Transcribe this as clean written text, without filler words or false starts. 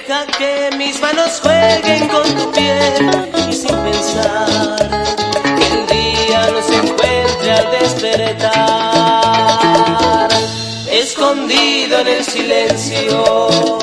Deja que mis manos jueguen con tu piel y sin pensar que el día nos encuentre al despertar, escondido en el silencio.